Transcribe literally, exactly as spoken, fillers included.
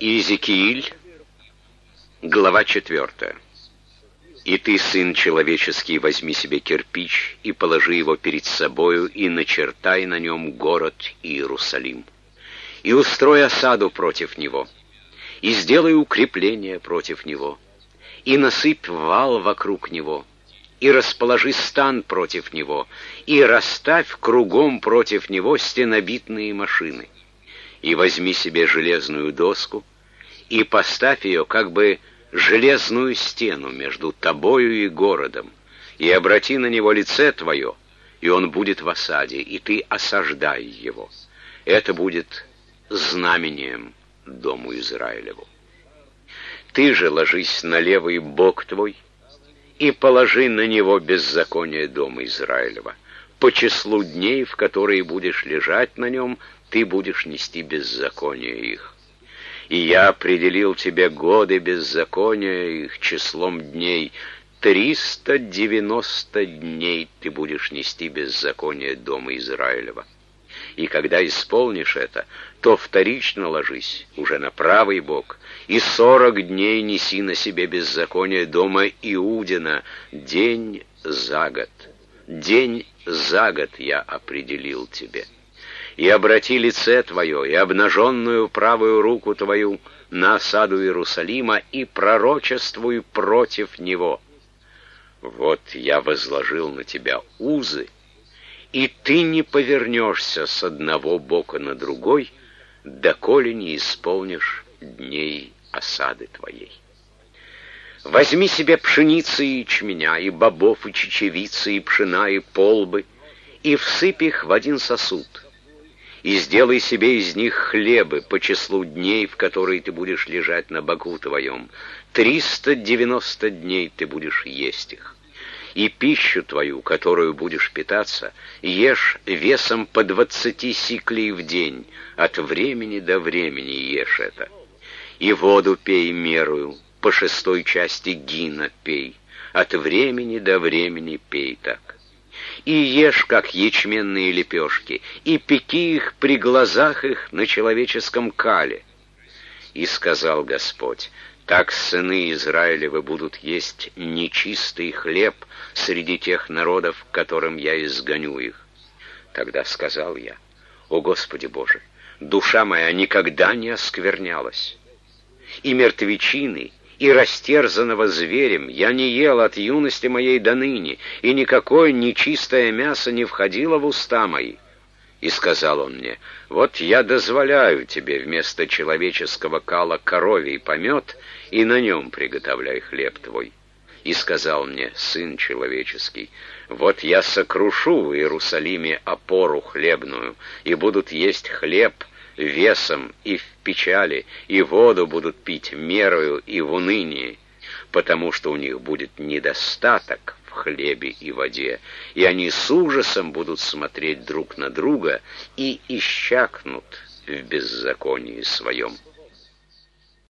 Иезекииль, глава четвертая. «И ты, сын человеческий, возьми себе кирпич и положи его перед собою, и начертай на нем город Иерусалим. И устрой осаду против него, и сделай укрепление против него, и насыпь вал вокруг него, и расположи стан против него, и расставь кругом против него стенобитные машины. И возьми себе железную доску, и поставь ее как бы железную стену между тобою и городом, и обрати на него лице твое, и он будет в осаде, и ты осаждай его. Это будет знамением дому Израилеву. Ты же ложись на левый бок твой, и положи на него беззаконие дома Израилева. По числу дней, в которые будешь лежать на нем, ты будешь нести беззаконие их. И я определил тебе годы беззакония их числом дней. Триста девяносто дней ты будешь нести беззаконие дома Израилева. И когда исполнишь это, то вторично ложись уже на правый бок, и сорок дней неси на себе беззаконие дома Иудина, день за год. День за год я определил тебе. И обрати лице твое, и обнаженную правую руку твою на осаду Иерусалима, и пророчествуй против него. Вот я возложил на тебя узы, и ты не повернешься с одного бока на другой, доколе не исполнишь дней осады твоей. Возьми себе пшеницы и ячменя, и бобов, и чечевицы, и пшена, и полбы, и всыпь их в один сосуд, и сделай себе из них хлебы по числу дней, в которые ты будешь лежать на боку твоем. Триста девяносто дней ты будешь есть их. И пищу твою, которую будешь питаться, ешь весом по двадцати сиклей в день, от времени до времени ешь это. И воду пей мерою, по шестой части гина пей, от времени до времени пей так. И ешь, как ячменные лепешки, и пеки их при глазах их на человеческом кале. И сказал Господь: так сыны Израилевы будут есть нечистый хлеб среди тех народов, к которым я изгоню их. Тогда сказал я: о Господи Боже, душа моя никогда не осквернялась, и мертвечины, и растерзанного зверем я не ел от юности моей до ныне, и никакое нечистое мясо не входило в уста мои. И сказал он мне: вот я дозволяю тебе вместо человеческого кала коровий помет, и на нем приготовляй хлеб твой. И сказал мне: сын человеческий, вот я сокрушу в Иерусалиме опору хлебную, и будут есть хлеб весом и в печали, и воду будут пить мерою и в унынии, потому что у них будет недостаток в хлебе и воде, и они с ужасом будут смотреть друг на друга и исчакнут в беззаконии своем.